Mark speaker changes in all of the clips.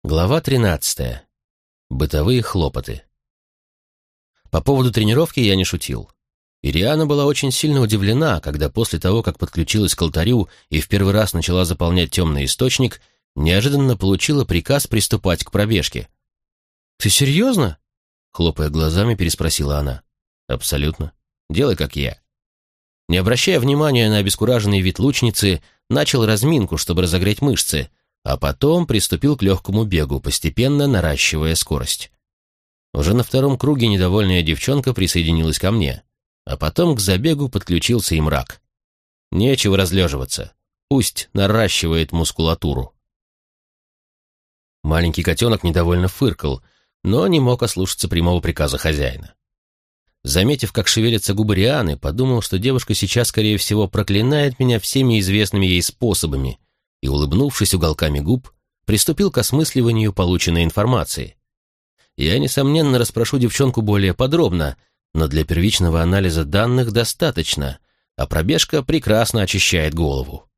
Speaker 1: Глава 13. Бытовые хлопоты. По поводу тренировки я не шутил. Ириана была очень сильно удивлена, когда после того, как подключилась к алтарю и в первый раз начала заполнять темный источник, неожиданно получила приказ приступать к пробежке. «Ты серьезно?» — хлопая глазами, переспросила она. «Абсолютно. Делай, как я». Не обращая внимания на обескураженный вид лучницы, начал разминку, чтобы разогреть мышцы, а потом приступил к легкому бегу, постепенно наращивая скорость. Уже на втором круге недовольная девчонка присоединилась ко мне, а потом к забегу подключился и мрак. Нечего разлеживаться, пусть наращивает мускулатуру. Маленький котенок недовольно фыркал, но не мог ослушаться прямого приказа хозяина. Заметив, как шевелятся губы Рианы, подумал, что девушка сейчас, скорее всего, проклинает меня всеми известными ей способами, и, улыбнувшись уголками губ, приступил к осмысливанию полученной информации. Я, несомненно, расспрошу девчонку более подробно, но для первичного анализа данных достаточно, а пробежка прекрасно очищает голову.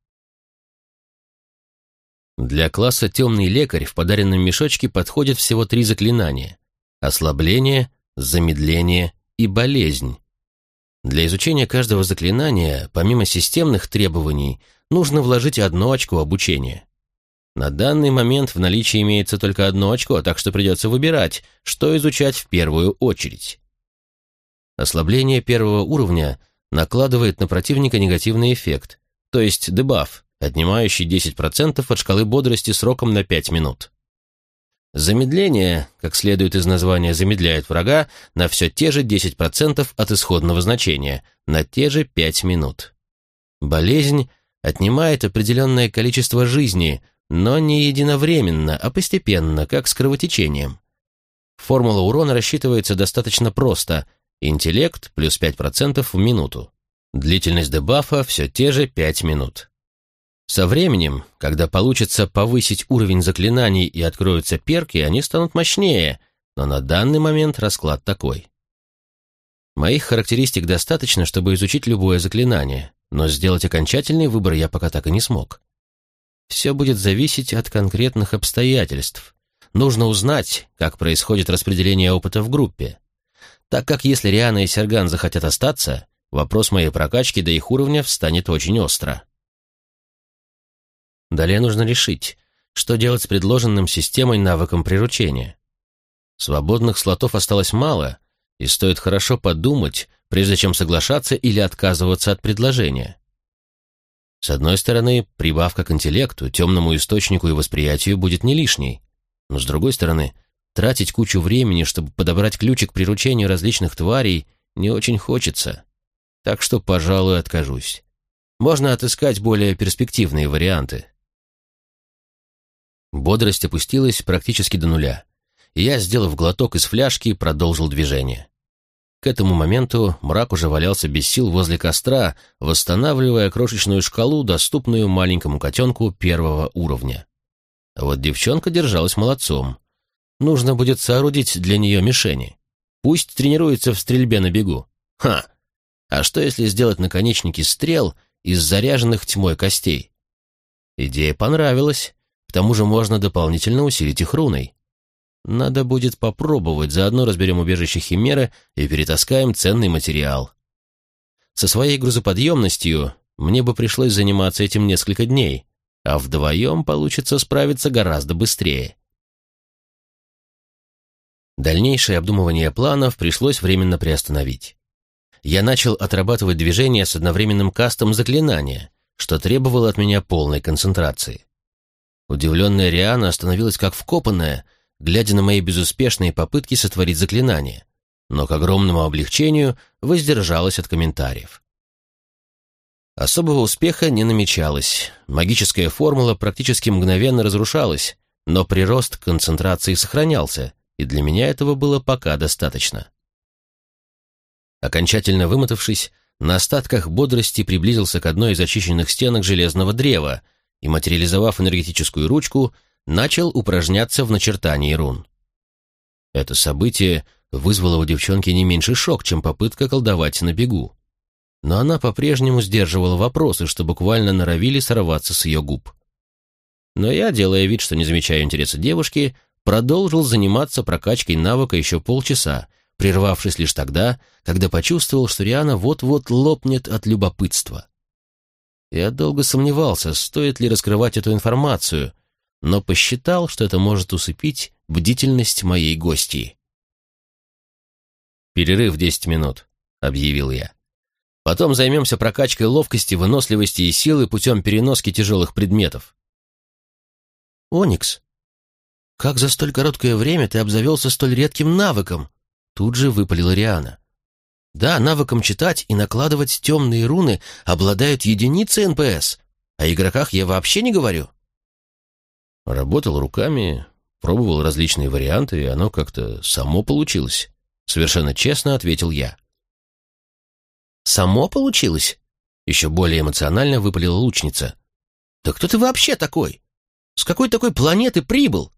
Speaker 1: Для класса «Темный лекарь» в подаренном мешочке подходят всего 3 заклинания: ослабление, замедление и болезнь. Для изучения каждого заклинания, помимо системных требований, нужно вложить 1 очко обучения. На данный момент в наличии имеется только 1 очко, так что придется выбирать, что изучать в первую очередь. Ослабление 1-го уровня накладывает на противника негативный эффект, то есть дебаф, отнимающий 10% от шкалы бодрости сроком на 5 минут. Замедление, как следует из названия, замедляет врага на все те же 10% от исходного значения, на те же 5 минут. Болезнь отнимает определенное количество жизни, но не единовременно, а постепенно, как с кровотечением. Формула урона рассчитывается достаточно просто: интеллект плюс 5% в минуту. Длительность дебафа все те же 5 минут. Со временем, когда получится повысить уровень заклинаний и откроются перки, они станут мощнее, но на данный момент расклад такой. Моих характеристик достаточно, чтобы изучить любое заклинание, но сделать окончательный выбор я пока так и не смог. Все будет зависеть от конкретных обстоятельств. Нужно узнать, как происходит распределение опыта в группе. Так как если Риана и Серган захотят остаться, вопрос моей прокачки до их уровня встанет очень остро. Далее нужно решить, что делать с предложенным системой навыком приручения. Свободных слотов осталось мало, и стоит хорошо подумать, прежде чем соглашаться или отказываться от предложения. С одной стороны, прибавка к интеллекту, темному источнику и восприятию будет не лишней, но с другой стороны, тратить кучу времени, чтобы подобрать ключик к приручению различных тварей, не очень хочется, так что, пожалуй, откажусь. Можно отыскать более перспективные варианты. Бодрость опустилась практически до нуля, и я, сделав глоток из фляжки, продолжил движение. К этому моменту мрак уже валялся без сил возле костра, восстанавливая крошечную шкалу, доступную маленькому котенку 1-го уровня. А вот девчонка держалась молодцом. Нужно будет соорудить для нее мишени. Пусть тренируется в стрельбе на бегу. Ха! А что если сделать наконечники стрел из заряженных тьмой костей? Идея понравилась. К тому же можно дополнительно усилить их руной. Надо будет попробовать, заодно разберем убежище Химеры и перетаскаем ценный материал. Со своей грузоподъемностью мне бы пришлось заниматься этим несколько дней, а вдвоем получится справиться гораздо быстрее. Дальнейшее обдумывание планов пришлось временно приостановить. Я начал отрабатывать движения с одновременным кастом заклинания, что требовало от меня полной концентрации. Удивленная Риана остановилась как вкопанная, глядя на мои безуспешные попытки сотворить заклинание, но к огромному облегчению воздержалась от комментариев. Особого успеха не намечалось, магическая формула практически мгновенно разрушалась, но прирост концентрации сохранялся, и для меня этого было пока достаточно. Окончательно вымотавшись, на остатках бодрости приблизился к одной из очищенных стенок железного древа и, материализовав энергетическую ручку, начал упражняться в начертании рун. Это событие вызвало у девчонки не меньший шок, чем попытка колдовать на бегу. Но она по-прежнему сдерживала вопросы, что буквально норовили сорваться с ее губ. Но я, делая вид, что не замечаю интереса девушки, продолжил заниматься прокачкой навыка еще полчаса, прервавшись лишь тогда, когда почувствовал, что Риана вот-вот лопнет от любопытства. Я долго сомневался, стоит ли раскрывать эту информацию, но посчитал, что это может усыпить бдительность моей гостьи. «Перерыв 10 минут», — объявил я. «Потом займемся прокачкой ловкости, выносливости и силы путем переноски тяжелых предметов».
Speaker 2: «Оникс, как за столь короткое время ты обзавелся столь редким навыком?» Тут же выпалила Риана. «Да, навыком читать и накладывать темные руны обладают единицы НПС. О игроках я вообще не говорю».
Speaker 1: Работал руками, пробовал различные варианты, и оно как-то само получилось. Совершенно честно ответил я.
Speaker 2: «Само получилось?» Еще более эмоционально выпалила лучница. «Да кто ты вообще такой? С какой такой планеты прибыл?»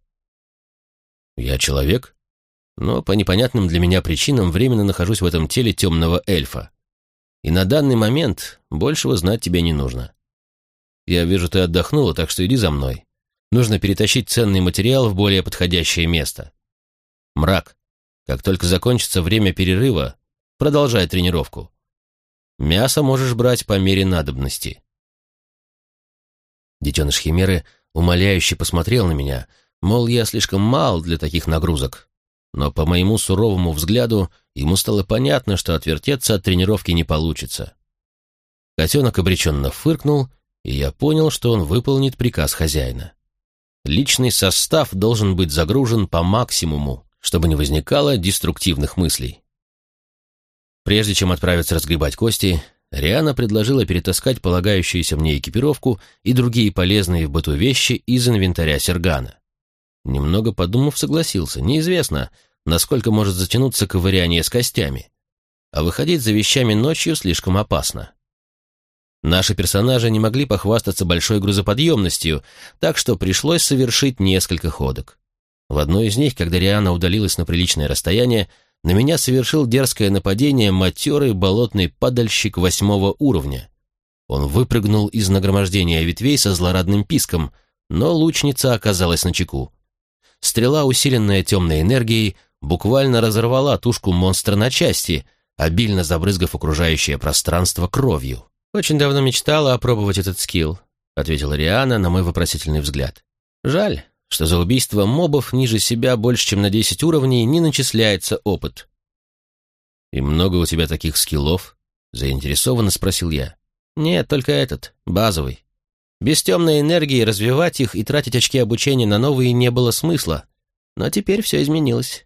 Speaker 1: «Я человек, но по непонятным для меня причинам временно нахожусь в этом теле темного эльфа. И на данный момент большего знать тебе не нужно. Я вижу, ты отдохнула, так что иди за мной. Нужно перетащить ценный материал в более подходящее место. Мрак, как только закончится время перерыва, продолжай тренировку. Мясо можешь брать по мере надобности». Детеныш Химеры умоляюще посмотрел на меня, мол, я слишком мал для таких нагрузок. Но по моему суровому взгляду ему стало понятно, что отвертеться от тренировки не получится. Котенок обреченно фыркнул, и я понял, что он выполнит приказ хозяина. Личный состав должен быть загружен по максимуму, чтобы не возникало деструктивных мыслей. Прежде чем отправиться разгребать кости, Риана предложила перетаскать полагающуюся мне экипировку и другие полезные в быту вещи из инвентаря Сергана. Немного подумав, согласился. Неизвестно, насколько может затянуться ковыряние с костями. А выходить за вещами ночью слишком опасно. Наши персонажи не могли похвастаться большой грузоподъемностью, так что пришлось совершить несколько ходок. В одной из них, когда Риана удалилась на приличное расстояние, на меня совершил дерзкое нападение матерый болотный падальщик 8 уровня. Он выпрыгнул из нагромождения ветвей со злорадным писком, но лучница оказалась начеку. Стрела, усиленная темной энергией, буквально разорвала тушку монстра на части, обильно забрызгав окружающее пространство кровью. «Очень давно мечтала опробовать этот скилл», — ответила Риана на мой вопросительный взгляд. «Жаль, что за убийство мобов ниже себя больше, чем на 10 уровней, не начисляется опыт». «И много у тебя таких скиллов?» — заинтересованно спросил я. «Нет, только этот, базовый. Без темной энергии развивать их и тратить очки обучения на новые не было смысла. Но теперь все изменилось».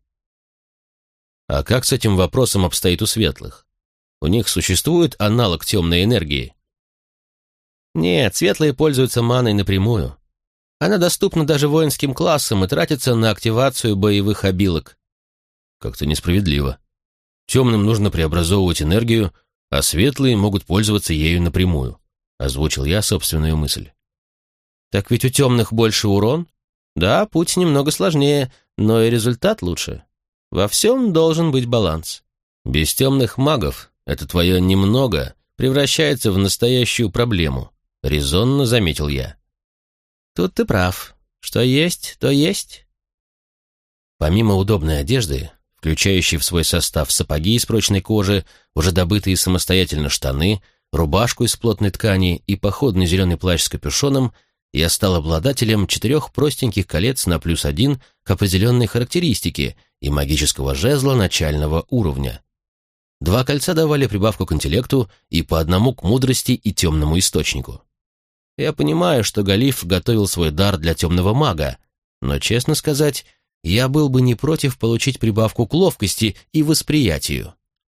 Speaker 1: «А как с этим вопросом обстоит у светлых? У них существует аналог темной энергии?» «Нет, светлые пользуются маной напрямую. Она доступна даже воинским классам и тратится на активацию боевых обилок». «Как-то несправедливо. Темным нужно преобразовывать энергию, а светлые могут пользоваться ею напрямую», — озвучил я собственную мысль. «Так ведь у темных больше урон? Да, путь немного сложнее, но и результат лучше. Во всем должен быть баланс. Без темных магов это твое «немного» превращается в настоящую проблему», — резонно заметил я. «Тут ты прав. Что есть, то есть». Помимо удобной одежды, включающей в свой состав сапоги из прочной кожи, уже добытые самостоятельно штаны, рубашку из плотной ткани и походный зеленый плащ с капюшоном, я стал обладателем 4 простеньких колец на +1 к определенной характеристике и магического жезла начального уровня. 2 кольца давали прибавку к интеллекту и по 1 к мудрости и темному источнику. Я понимаю, что Галиф готовил свой дар для темного мага, но, честно сказать, я был бы не против получить прибавку к ловкости и восприятию.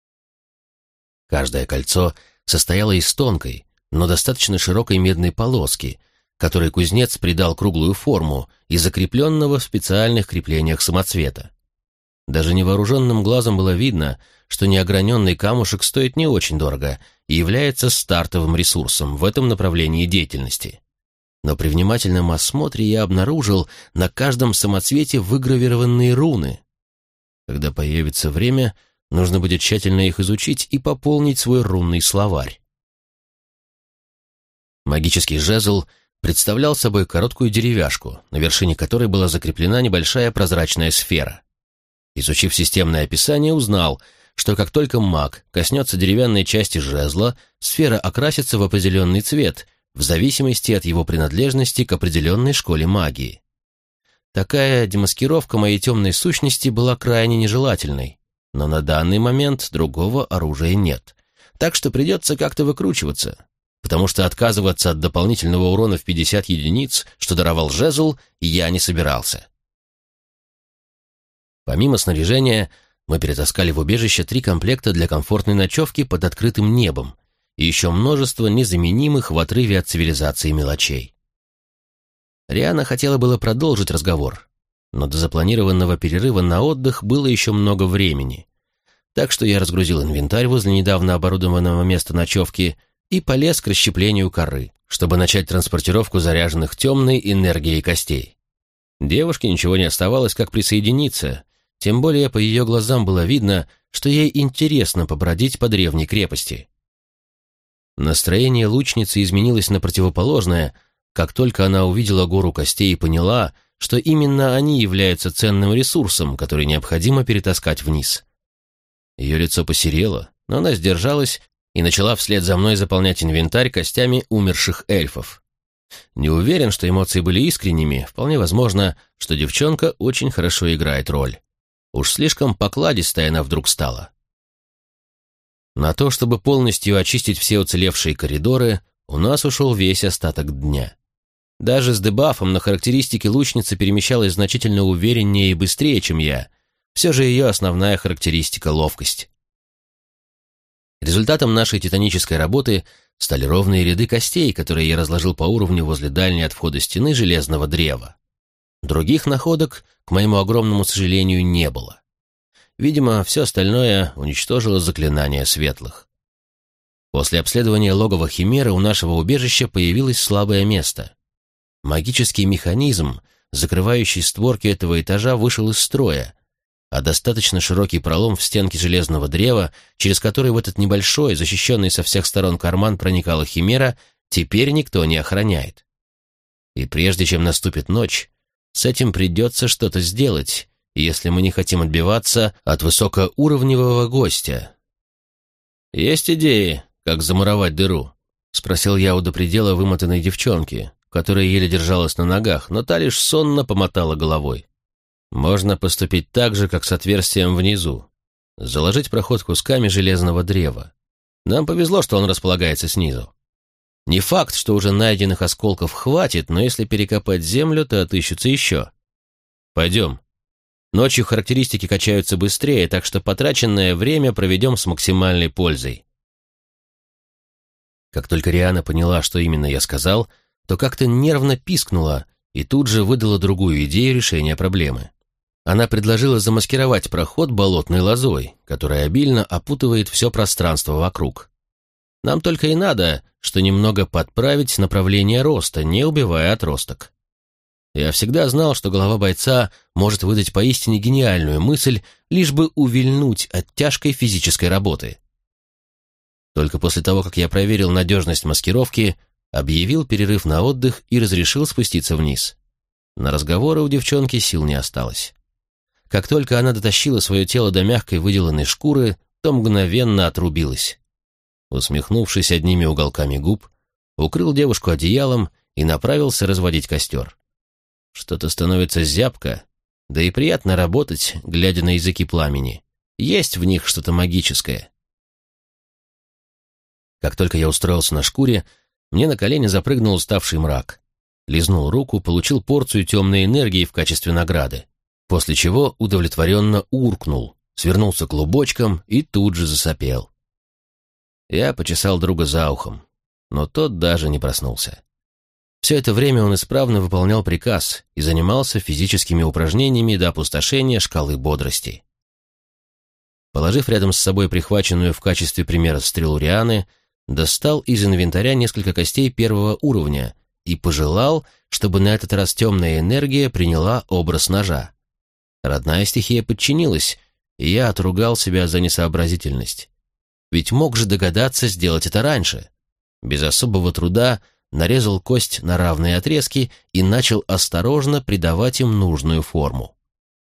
Speaker 1: Каждое кольцо состояло из тонкой, но достаточно широкой медной полоски, которой кузнец придал круглую форму и закрепленного в специальных креплениях самоцвета. Даже невооруженным глазом было видно, что неограненный камушек стоит не очень дорого и является стартовым ресурсом в этом направлении деятельности. Но при внимательном осмотре я обнаружил на каждом самоцвете выгравированные руны. Когда появится время, нужно будет тщательно их изучить и пополнить свой рунный словарь. Магический жезл представлял собой короткую деревяшку, на вершине которой была закреплена небольшая прозрачная сфера. Изучив системное описание, узнал, что как только маг коснется деревянной части жезла, сфера окрасится в определенный цвет, в зависимости от его принадлежности к определенной школе магии. Такая демаскировка моей темной сущности была крайне нежелательной, но на данный момент другого оружия нет, так что придется как-то выкручиваться, потому что отказываться от дополнительного урона в 50 единиц, что даровал жезл, я не собирался. Помимо снаряжения, мы перетаскали в убежище 3 комплекта для комфортной ночевки под открытым небом и еще множество незаменимых в отрыве от цивилизации мелочей. Риана хотела было продолжить разговор, но до запланированного перерыва на отдых было еще много времени, так что я разгрузил инвентарь возле недавно оборудованного места ночевки и полез к расщеплению коры, чтобы начать транспортировку заряженных темной энергией костей. Девушке ничего не оставалось, как присоединиться, тем более по ее глазам было видно, что ей интересно побродить по древней крепости. Настроение лучницы изменилось на противоположное, как только она увидела гору костей и поняла, что именно они являются ценным ресурсом, который необходимо перетаскать вниз. Ее лицо посерело, но она сдержалась и начала вслед за мной заполнять инвентарь костями умерших эльфов. Не уверен, что эмоции были искренними, вполне возможно, что девчонка очень хорошо играет роль. Уж слишком покладистая она вдруг стала. На то, чтобы полностью очистить все уцелевшие коридоры, у нас ушел весь остаток дня. Даже с дебафом на характеристики лучница перемещалась значительно увереннее и быстрее, чем я. Все же ее основная характеристика — ловкость. Результатом нашей титанической работы стали ровные ряды костей, которые я разложил по уровню возле дальней от входа стены железного древа. Других находок, к моему огромному сожалению, не было. Видимо, все остальное уничтожило заклинание светлых. После обследования логова Химеры у нашего убежища появилось слабое место. Магический механизм, закрывающий створки этого этажа, вышел из строя, а достаточно широкий пролом в стенке железного древа, через который в этот небольшой, защищенный со всех сторон карман проникала Химера, теперь никто не охраняет. И прежде чем наступит ночь, с этим придется что-то сделать, если мы не хотим отбиваться от высокоуровневого гостя. «Есть идеи, как замуровать дыру?» — спросил я у до предела вымотанной девчонки, которая еле держалась на ногах, но та лишь сонно помотала головой. «Можно поступить так же, как с отверстием внизу. Заложить проход кусками железного древа. Нам повезло, что он располагается снизу. Не факт, что уже найденных осколков хватит, но если перекопать землю, то отыщутся еще. Пойдем. Ночью характеристики качаются быстрее, так что потраченное время проведем с максимальной пользой». Как только Риана поняла, что именно я сказал, то как-то нервно пискнула и тут же выдала другую идею решения проблемы. Она предложила замаскировать проход болотной лозой, которая обильно опутывает все пространство вокруг. Нам только и надо, что немного подправить направление роста, не убивая отросток. Я всегда знал, что голова бойца может выдать поистине гениальную мысль, лишь бы увильнуть от тяжкой физической работы. Только после того, как я проверил надежность маскировки, объявил перерыв на отдых и разрешил спуститься вниз. На разговоры у девчонки сил не осталось. Как только она дотащила свое тело до мягкой выделанной шкуры, то мгновенно отрубилась. Усмехнувшись одними уголками губ, укрыл девушку одеялом и направился разводить костер. Что-то становится зябко, да и приятно работать, глядя на языки пламени. Есть в них что-то магическое. Как только я устроился на шкуре, мне на колени запрыгнул уставший мрак. Лизнул руку, получил порцию темной энергии в качестве награды, после чего удовлетворенно уркнул, свернулся клубочком и тут же засопел. Я почесал друга за ухом, но тот даже не проснулся. Все это время он исправно выполнял приказ и занимался физическими упражнениями до опустошения шкалы бодрости. Положив рядом с собой прихваченную в качестве примера стрелу Рианы, достал из инвентаря несколько костей первого уровня и пожелал, чтобы на этот раз темная энергия приняла образ ножа. Родная стихия подчинилась, и я отругал себя за несообразительность. Ведь мог же догадаться сделать это раньше. Без особого труда нарезал кость на равные отрезки и начал осторожно придавать им нужную форму.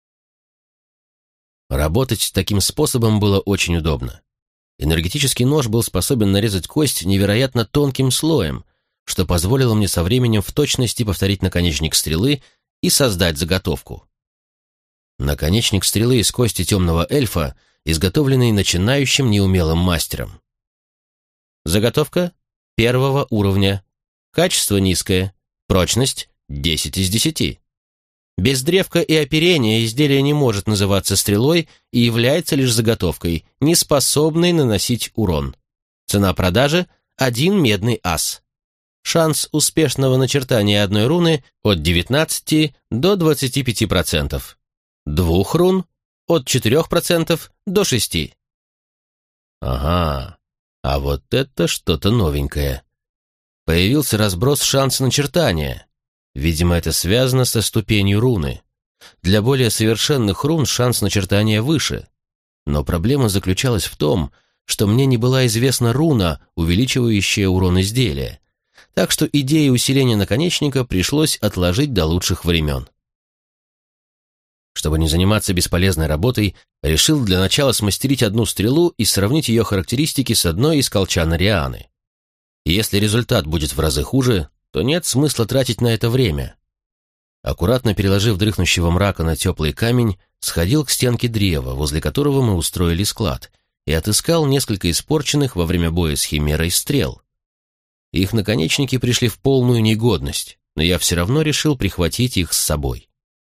Speaker 1: Работать таким способом было очень удобно. Энергетический нож был способен нарезать кость невероятно тонким слоем, что позволило мне со временем в точности повторить наконечник стрелы и создать заготовку. Наконечник стрелы из кости темного эльфа, изготовленный начинающим неумелым мастером. Заготовка 1 уровня. Качество низкое. Прочность 10 из 10. Без древка и оперения изделие не может называться стрелой и является лишь заготовкой, не способной наносить урон. Цена продажи – 1 медный ас. Шанс успешного начертания одной руны от 19 до 25%. 2 рун от 4% до 6%. Ага, а вот это что-то новенькое. Появился разброс шанса начертания. Видимо, это связано со ступенью руны. Для более совершенных рун шанс начертания выше. Но проблема заключалась в том, что мне не была известна руна, увеличивающая урон изделия. Так что идею усиления наконечника пришлось отложить до лучших времен. Чтобы не заниматься бесполезной работой, решил для начала смастерить одну стрелу и сравнить ее характеристики с одной из колчан Рианы. Если результат будет в разы хуже, то нет смысла тратить на это время. Аккуратно переложив дрыхнущего мрака на теплый камень, сходил к стенке древа, возле которого мы устроили склад, и отыскал несколько испорченных во время боя с химерой стрел. Их наконечники пришли в полную негодность, но я все равно решил прихватить их с собой.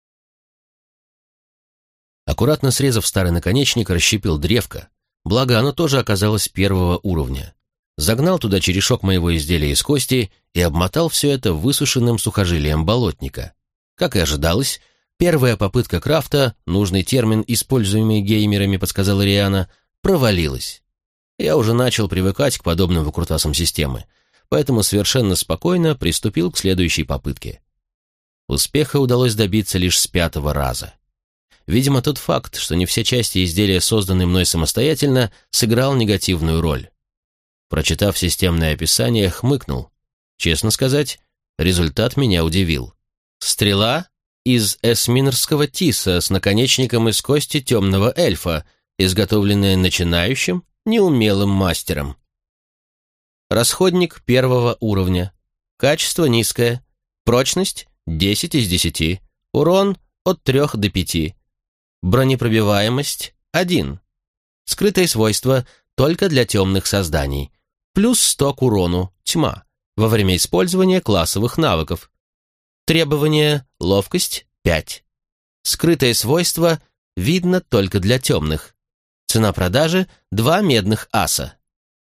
Speaker 1: Аккуратно срезав старый наконечник, расщепил древко, благо оно тоже оказалось 1 уровня. Загнал туда черешок моего изделия из кости и обмотал все это высушенным сухожилием болотника. Как и ожидалось, первая попытка крафта, нужный термин, используемый геймерами, подсказала Риана, провалилась. Я уже начал привыкать к подобным выкрутасам системы, поэтому совершенно спокойно приступил к следующей попытке. Успеха удалось добиться лишь с 5-го раза. Видимо, тот факт, что не все части изделия созданы мной самостоятельно, сыграл негативную роль. Прочитав системное описание, хмыкнул. Честно сказать, результат меня удивил. Стрела из эсминерского тиса с наконечником из кости темного эльфа, изготовленная начинающим, неумелым мастером. Расходник 1 уровня. Качество низкое. Прочность 10 из 10. Урон от 3 до 5. Бронепробиваемость 1. Скрытые свойства только для темных созданий. Плюс 100 к урону, тьма, во время использования классовых навыков. Требование ловкость 5. Скрытое свойство видно только для темных. Цена продажи 2 медных аса.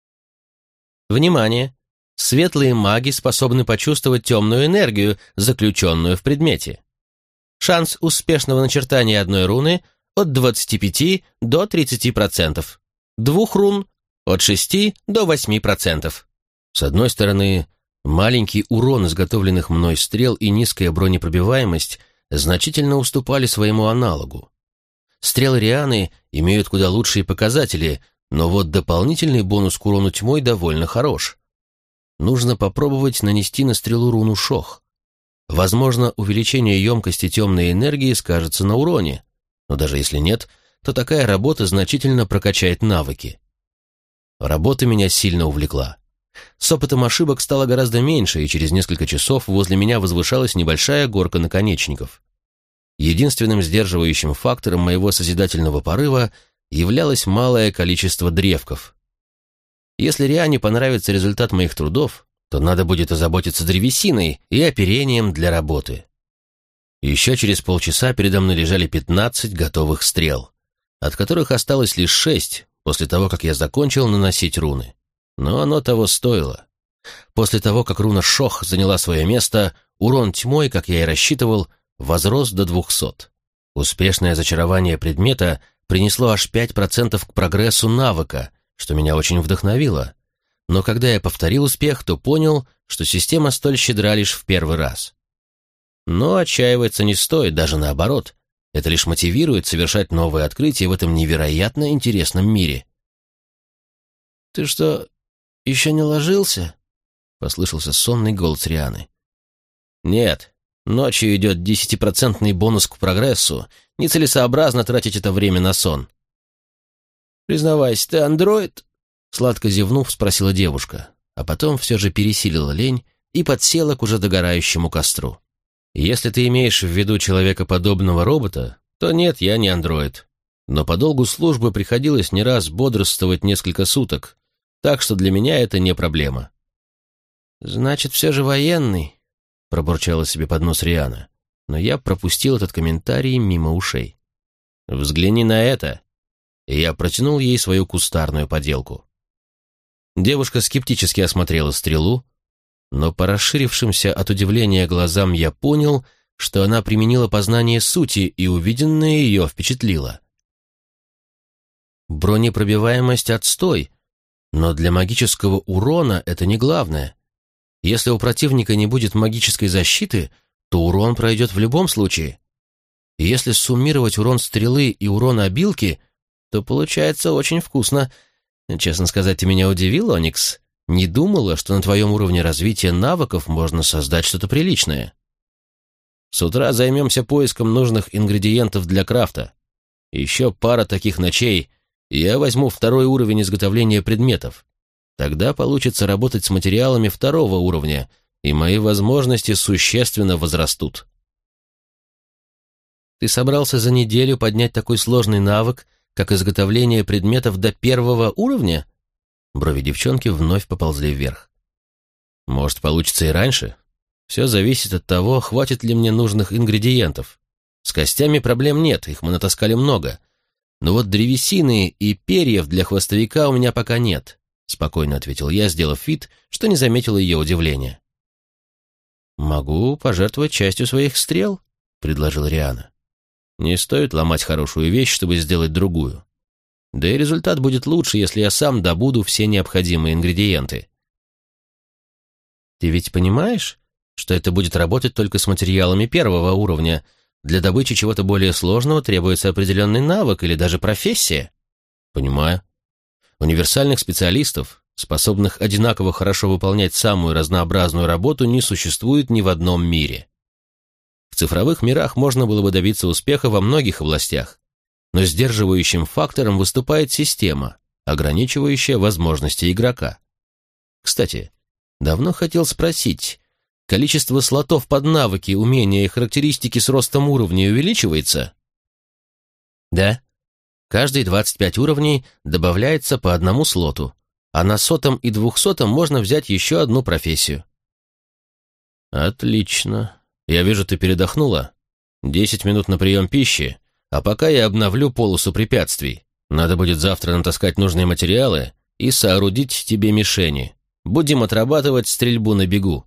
Speaker 1: Внимание! Светлые маги способны почувствовать темную энергию, заключенную в предмете. Шанс успешного начертания одной руны от 25 до 30%. 2 рун от 6 до 8%. С одной стороны, маленький урон изготовленных мной стрел и низкая бронепробиваемость значительно уступали своему аналогу. Стрелы Рианы имеют куда лучшие показатели, но вот дополнительный бонус к урону тьмой довольно хорош. Нужно попробовать нанести на стрелу руну Шох. Возможно, увеличение емкости темной энергии скажется на уроне, но даже если нет, то такая работа значительно прокачает навыки. Работа меня сильно увлекла. С опытом ошибок стало гораздо меньше, и через несколько часов возле меня возвышалась небольшая горка наконечников. Единственным сдерживающим фактором моего созидательного порыва являлось малое количество древков. Если Риане понравится результат моих трудов, то надо будет озаботиться древесиной и оперением для работы. Еще через полчаса передо мной лежали 15 готовых стрел, от которых осталось лишь 6 после того, как я закончил наносить руны. Но оно того стоило. После того, как руна Шох заняла свое место, урон тьмой, как я и рассчитывал, возрос до 200. Успешное зачарование предмета принесло аж 5% к прогрессу навыка, что меня очень вдохновило. Но когда я повторил успех, то понял, что система столь щедра лишь в первый раз. Но отчаиваться не стоит, даже наоборот. Это лишь мотивирует совершать новые открытия в этом невероятно интересном мире. «Ты что, еще не ложился?»
Speaker 2: послышался сонный голос Рианы.
Speaker 1: «Нет, ночью идет 10% бонус к прогрессу. Нецелесообразно тратить это время на сон».
Speaker 2: «Признавайся, ты андроид?» Сладко зевнув, спросила девушка, а потом все же пересилила лень и подсела к уже догорающему костру.
Speaker 1: «Если ты имеешь в виду человекоподобного робота, то нет, я не андроид. Но по долгу службы приходилось не раз бодрствовать несколько суток, так что для меня это не проблема».
Speaker 2: «Значит, все же военный», — пробурчала себе под нос Риана, но я пропустил этот комментарий мимо ушей.
Speaker 1: «Взгляни на это!» И я протянул ей свою кустарную поделку. Девушка скептически осмотрела стрелу, но по расширившимся от удивления глазам я понял, что она применила познание сути, и увиденное ее впечатлило. Бронепробиваемость — отстой, но для магического урона это не главное. Если у противника не будет магической защиты, то урон пройдет в любом случае. И если суммировать урон стрелы и урон обилки, то получается очень вкусно. Честно сказать, ты меня удивил, Оникс. Не думала, что на твоем уровне развития навыков можно создать что-то приличное. С утра займемся поиском нужных ингредиентов для крафта. Еще пара таких ночей, и я возьму 2-й уровень изготовления предметов. Тогда получится работать с материалами 2-го уровня, и мои возможности существенно возрастут. Ты собрался за неделю поднять такой сложный навык, как изготовление предметов до 1-го уровня? Брови девчонки вновь поползли вверх. Может, получится и раньше? Все зависит от того, хватит ли мне нужных ингредиентов. С костями проблем нет, их мы натаскали много. Но вот древесины и перьев для хвостовика у меня пока нет, спокойно ответил я, сделав вид, что не заметил ее удивления. «Могу пожертвовать частью своих стрел», — предложила Риана. «Не стоит ломать хорошую вещь, чтобы сделать другую. Да и результат будет лучше, если я сам добуду все необходимые ингредиенты». «Ты ведь понимаешь, что это будет работать только с материалами 1-го уровня? Для добычи чего-то более сложного требуется определенный навык или даже профессия?» «Понимаю. Универсальных специалистов, способных одинаково хорошо выполнять самую разнообразную работу, не существует ни в одном мире. В цифровых мирах можно было бы добиться успеха во многих областях, но сдерживающим фактором выступает система, ограничивающая возможности игрока. Кстати, давно хотел спросить, количество слотов под навыки, умения и характеристики с ростом уровня увеличивается? Да. Каждые 25 уровней добавляется по 1 слоту, а на 100-м и 200-м можно взять еще одну профессию. Отлично. Я вижу, ты передохнула. 10 минут на прием пищи, а пока я обновлю полосу препятствий. Надо будет завтра натаскать нужные материалы и соорудить тебе мишени. Будем отрабатывать стрельбу на бегу.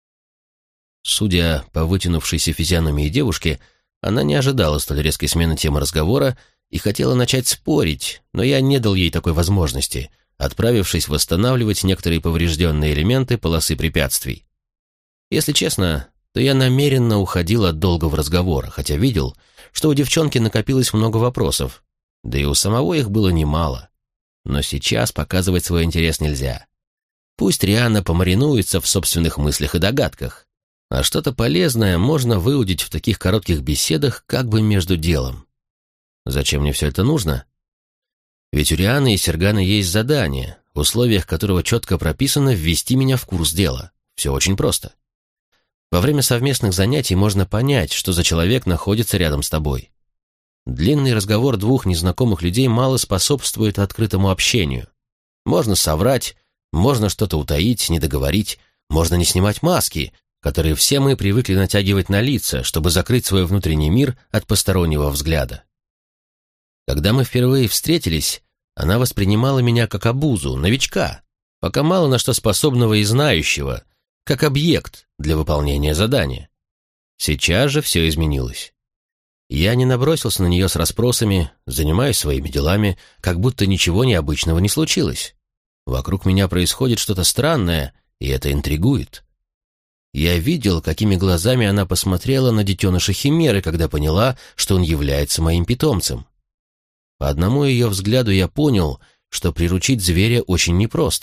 Speaker 1: Судя по вытянувшейся физиономии девушки, она не ожидала столь резкой смены темы разговора и хотела начать спорить, но я не дал ей такой возможности, отправившись восстанавливать некоторые поврежденные элементы полосы препятствий. Если честно, то я намеренно уходил от долгого разговора, хотя видел, что у девчонки накопилось много вопросов, да и у самого их было немало. Но сейчас показывать свой интерес нельзя. Пусть Риана помаринуется в собственных мыслях и догадках, а что-то полезное можно выудить в таких коротких беседах как бы между делом. Зачем мне все это нужно? Ведь у Рианы и Сергана есть задание, в условиях которого четко прописано ввести меня в курс дела. Все очень просто. Во время совместных занятий можно понять, что за человек находится рядом с тобой. Длинный разговор 2 незнакомых людей мало способствует открытому общению. Можно соврать, можно что-то утаить, не договорить, можно не снимать маски, которые все мы привыкли натягивать на лица, чтобы закрыть свой внутренний мир от постороннего взгляда. Когда мы впервые встретились, она воспринимала меня как обузу, новичка, пока мало на что способного и знающего, как объект для выполнения задания. Сейчас же все изменилось. Я не набросился на нее с расспросами, занимаюсь своими делами, как будто ничего необычного не случилось. Вокруг меня происходит что-то странное, и это интригует. Я видел, какими глазами она посмотрела на детеныша Химеры, когда поняла, что он является моим питомцем. По одному ее взгляду я понял, что приручить зверя очень непросто,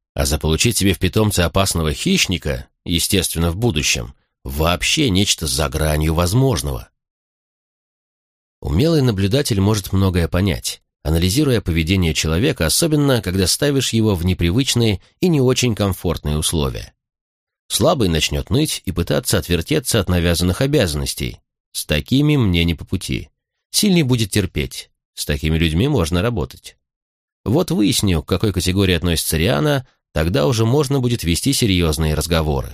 Speaker 1: А заполучить себе в питомце опасного хищника, естественно, в будущем, вообще нечто за гранью возможного. Умелый наблюдатель может многое понять, анализируя поведение человека, особенно когда ставишь его в непривычные и не очень комфортные условия. Слабый начнет ныть и пытаться отвертеться от навязанных обязанностей. С такими мне не по пути. Сильный будет терпеть. С такими людьми можно работать. Вот выясню, к какой категории относится Риана, тогда уже можно будет вести серьезные разговоры.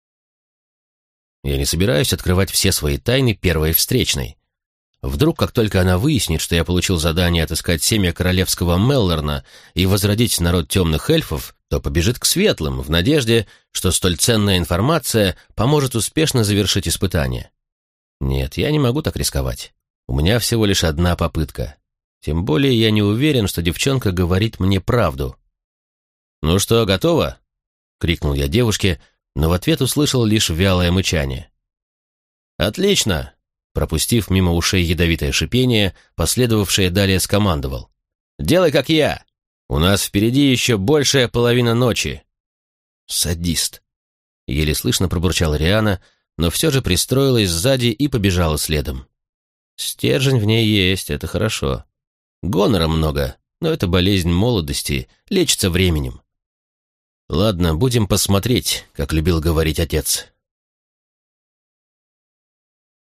Speaker 1: Я не собираюсь открывать все свои тайны первой встречной. Вдруг, как только она выяснит, что я получил задание отыскать семя королевского Меллорна и возродить народ темных эльфов, то побежит к светлым, в надежде, что столь ценная информация поможет успешно завершить испытание. Нет, я не могу так рисковать. У меня всего лишь одна попытка. Тем более я не уверен, что девчонка говорит мне правду. «Ну что, готово?» — крикнул я девушке, но в ответ услышал лишь вялое мычание. «Отлично!» — пропустив мимо ушей ядовитое шипение, последовавшее далее, скомандовал. «Делай, как я! У нас впереди еще большая половина ночи!» «Садист!» — еле слышно пробурчала Риана, но все же пристроилась сзади и побежала следом. Стержень в ней есть, это хорошо. Гонора много, но это болезнь молодости, лечится временем. Ладно, будем посмотреть, как любил говорить отец.